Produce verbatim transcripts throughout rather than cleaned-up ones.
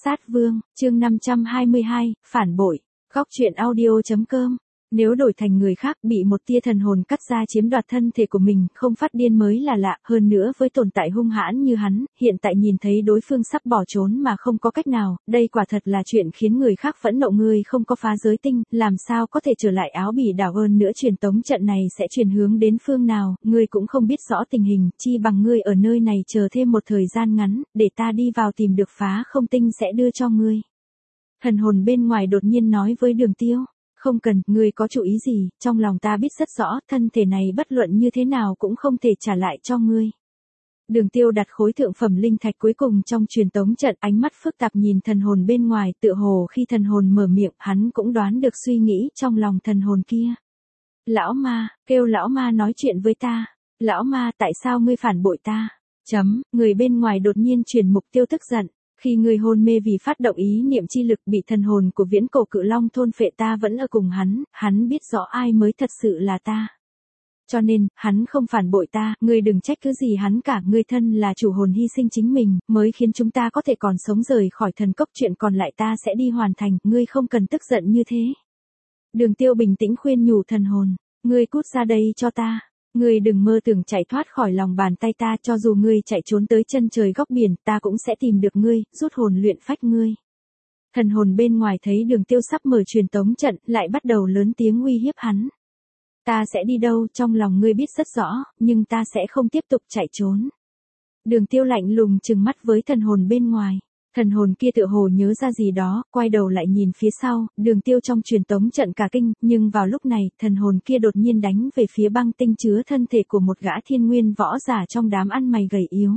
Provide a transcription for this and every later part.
Sát Vương, chương năm trăm hai mươi hai, phản bội. Góc truyện audio chấm com. Nếu đổi thành người khác bị một tia thần hồn cắt ra chiếm đoạt thân thể của mình, không phát điên mới là lạ, hơn nữa với tồn tại hung hãn như hắn, hiện tại nhìn thấy đối phương sắp bỏ trốn mà không có cách nào, đây quả thật là chuyện khiến người khác phẫn nộ. Ngươi không có phá giới tinh, làm sao có thể trở lại Áo Bỉ đảo, hơn nữa truyền tống trận này sẽ chuyển hướng đến phương nào, ngươi cũng không biết rõ tình hình, chi bằng ngươi ở nơi này chờ thêm một thời gian ngắn, để ta đi vào tìm được phá không tinh sẽ đưa cho ngươi. Thần hồn bên ngoài đột nhiên nói với Đường Tiêu. Không cần, ngươi có chủ ý gì, trong lòng ta biết rất rõ, thân thể này bất luận như thế nào cũng không thể trả lại cho ngươi. Đường Tiêu đặt khối thượng phẩm linh thạch cuối cùng trong truyền tống trận, ánh mắt phức tạp nhìn thần hồn bên ngoài, tựa hồ khi thần hồn mở miệng, hắn cũng đoán được suy nghĩ trong lòng thần hồn kia. Lão ma, kêu lão ma nói chuyện với ta. Lão ma, tại sao ngươi phản bội ta? Chấm, người bên ngoài đột nhiên truyền mục tiêu tức giận. Khi người hôn mê vì phát động ý niệm chi lực bị thần hồn của viễn cổ cự long thôn phệ, ta vẫn ở cùng hắn, hắn biết rõ ai mới thật sự là ta. Cho nên, hắn không phản bội ta, ngươi đừng trách cứ gì hắn cả, ngươi thân là chủ hồn hy sinh chính mình, mới khiến chúng ta có thể còn sống rời khỏi thần cốc, chuyện còn lại ta sẽ đi hoàn thành, ngươi không cần tức giận như thế. Đường Tiêu bình tĩnh khuyên nhủ thần hồn, ngươi cút ra đây cho ta. Ngươi đừng mơ tưởng chạy thoát khỏi lòng bàn tay ta, cho dù ngươi chạy trốn tới chân trời góc biển, ta cũng sẽ tìm được ngươi, rút hồn luyện phách ngươi. Thần hồn bên ngoài thấy Đường Tiêu sắp mở truyền tống trận, lại bắt đầu lớn tiếng uy hiếp hắn. Ta sẽ đi đâu, trong lòng ngươi biết rất rõ, nhưng ta sẽ không tiếp tục chạy trốn. Đường Tiêu lạnh lùng trừng mắt với thần hồn bên ngoài. Thần hồn kia tựa hồ nhớ ra gì đó, quay đầu lại nhìn phía sau, Đường Tiêu trong truyền tống trận cả kinh, nhưng vào lúc này, thần hồn kia đột nhiên đánh về phía băng tinh chứa thân thể của một gã thiên nguyên võ giả trong đám ăn mày gầy yếu.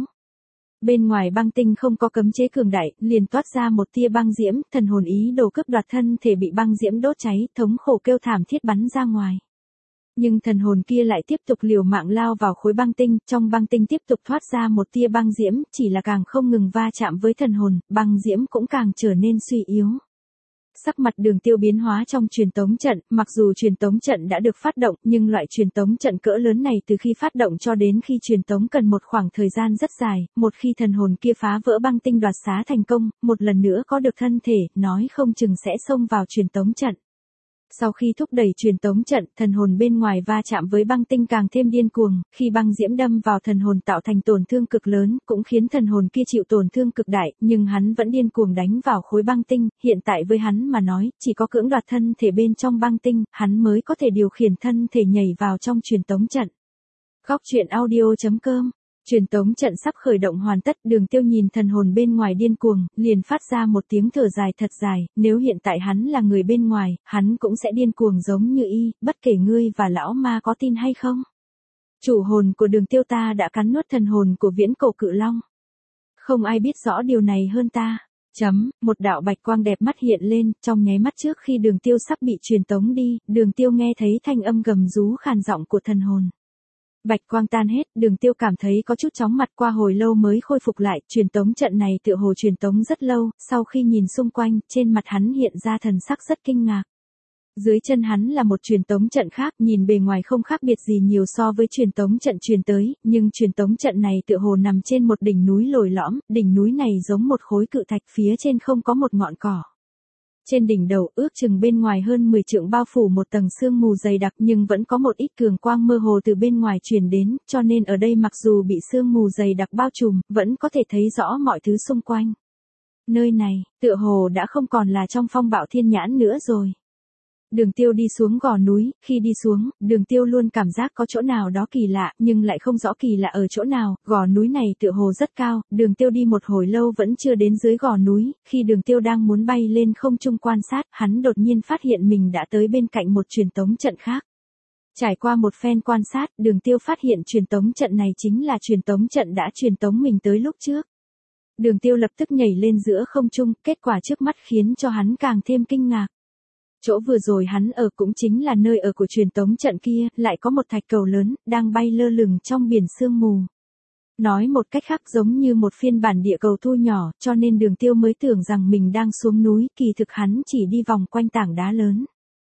Bên ngoài băng tinh không có cấm chế cường đại, liền toát ra một tia băng diễm, thần hồn ý đồ cướp đoạt thân thể bị băng diễm đốt cháy, thống khổ kêu thảm thiết bắn ra ngoài. Nhưng thần hồn kia lại tiếp tục liều mạng lao vào khối băng tinh, trong băng tinh tiếp tục thoát ra một tia băng diễm, chỉ là càng không ngừng va chạm với thần hồn, băng diễm cũng càng trở nên suy yếu. Sắc mặt Đường Tiêu biến hóa trong truyền tống trận, mặc dù truyền tống trận đã được phát động, nhưng loại truyền tống trận cỡ lớn này từ khi phát động cho đến khi truyền tống cần một khoảng thời gian rất dài, một khi thần hồn kia phá vỡ băng tinh đoạt xá thành công, một lần nữa có được thân thể, nói không chừng sẽ xông vào truyền tống trận. Sau khi thúc đẩy truyền tống trận, thần hồn bên ngoài va chạm với băng tinh càng thêm điên cuồng, khi băng diễm đâm vào thần hồn tạo thành tổn thương cực lớn, cũng khiến thần hồn kia chịu tổn thương cực đại, nhưng hắn vẫn điên cuồng đánh vào khối băng tinh, hiện tại với hắn mà nói, chỉ có cưỡng đoạt thân thể bên trong băng tinh, hắn mới có thể điều khiển thân thể nhảy vào trong truyền tống trận. Góc truyện audio chấm com. Truyền tống trận sắp khởi động hoàn tất, Đường Tiêu nhìn thần hồn bên ngoài điên cuồng, liền phát ra một tiếng thở dài thật dài, nếu hiện tại hắn là người bên ngoài, hắn cũng sẽ điên cuồng giống như y, bất kể ngươi và lão ma có tin hay không. Chủ hồn của Đường Tiêu ta đã cắn nuốt thần hồn của viễn cổ cự long. Không ai biết rõ điều này hơn ta. Chấm, một đạo bạch quang đẹp mắt hiện lên, trong nháy mắt trước khi Đường Tiêu sắp bị truyền tống đi, Đường Tiêu nghe thấy thanh âm gầm rú khàn giọng của thần hồn. Bạch quang tan hết, Đường Tiêu cảm thấy có chút chóng mặt, qua hồi lâu mới khôi phục lại, truyền tống trận này tựa hồ truyền tống rất lâu, sau khi nhìn xung quanh, trên mặt hắn hiện ra thần sắc rất kinh ngạc. Dưới chân hắn là một truyền tống trận khác, nhìn bề ngoài không khác biệt gì nhiều so với truyền tống trận truyền tới, nhưng truyền tống trận này tựa hồ nằm trên một đỉnh núi lồi lõm, đỉnh núi này giống một khối cự thạch, phía trên không có một ngọn cỏ. Trên đỉnh đầu, ước chừng bên ngoài hơn mười trượng bao phủ một tầng sương mù dày đặc, nhưng vẫn có một ít cường quang mơ hồ từ bên ngoài truyền đến, cho nên ở đây mặc dù bị sương mù dày đặc bao trùm, vẫn có thể thấy rõ mọi thứ xung quanh. Nơi này, tựa hồ đã không còn là trong phong bạo thiên nhãn nữa rồi. Đường Tiêu đi xuống gò núi, khi đi xuống, Đường Tiêu luôn cảm giác có chỗ nào đó kỳ lạ, nhưng lại không rõ kỳ lạ ở chỗ nào, gò núi này tựa hồ rất cao, Đường Tiêu đi một hồi lâu vẫn chưa đến dưới gò núi, khi Đường Tiêu đang muốn bay lên không trung quan sát, hắn đột nhiên phát hiện mình đã tới bên cạnh một truyền tống trận khác. Trải qua một phen quan sát, Đường Tiêu phát hiện truyền tống trận này chính là truyền tống trận đã truyền tống mình tới lúc trước. Đường Tiêu lập tức nhảy lên giữa không trung, kết quả trước mắt khiến cho hắn càng thêm kinh ngạc. Chỗ vừa rồi hắn ở cũng chính là nơi ở của truyền tống trận kia, lại có một thạch cầu lớn, đang bay lơ lửng trong biển sương mù. Nói một cách khác giống như một phiên bản địa cầu thu nhỏ, cho nên Đường Tiêu mới tưởng rằng mình đang xuống núi, kỳ thực hắn chỉ đi vòng quanh tảng đá lớn.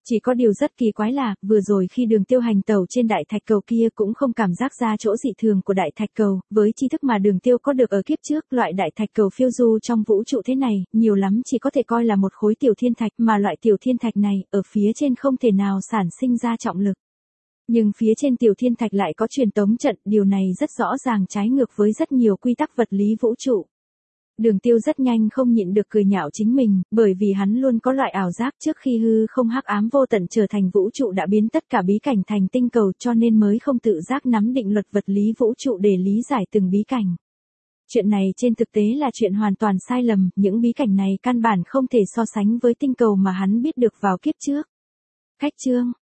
Chỉ có điều rất kỳ quái là, vừa rồi khi Đường Tiêu hành tẩu trên đại thạch cầu kia cũng không cảm giác ra chỗ dị thường của đại thạch cầu, với tri thức mà Đường Tiêu có được ở kiếp trước, loại đại thạch cầu phiêu du trong vũ trụ thế này, nhiều lắm chỉ có thể coi là một khối tiểu thiên thạch, mà loại tiểu thiên thạch này, ở phía trên không thể nào sản sinh ra trọng lực. Nhưng phía trên tiểu thiên thạch lại có truyền tống trận, điều này rất rõ ràng trái ngược với rất nhiều quy tắc vật lý vũ trụ. Đường Tiêu rất nhanh không nhịn được cười nhạo chính mình, bởi vì hắn luôn có loại ảo giác trước khi hư không hắc ám vô tận trở thành vũ trụ đã biến tất cả bí cảnh thành tinh cầu, cho nên mới không tự giác nắm định luật vật lý vũ trụ để lý giải từng bí cảnh. Chuyện này trên thực tế là chuyện hoàn toàn sai lầm, những bí cảnh này căn bản không thể so sánh với tinh cầu mà hắn biết được vào kiếp trước. Khách chương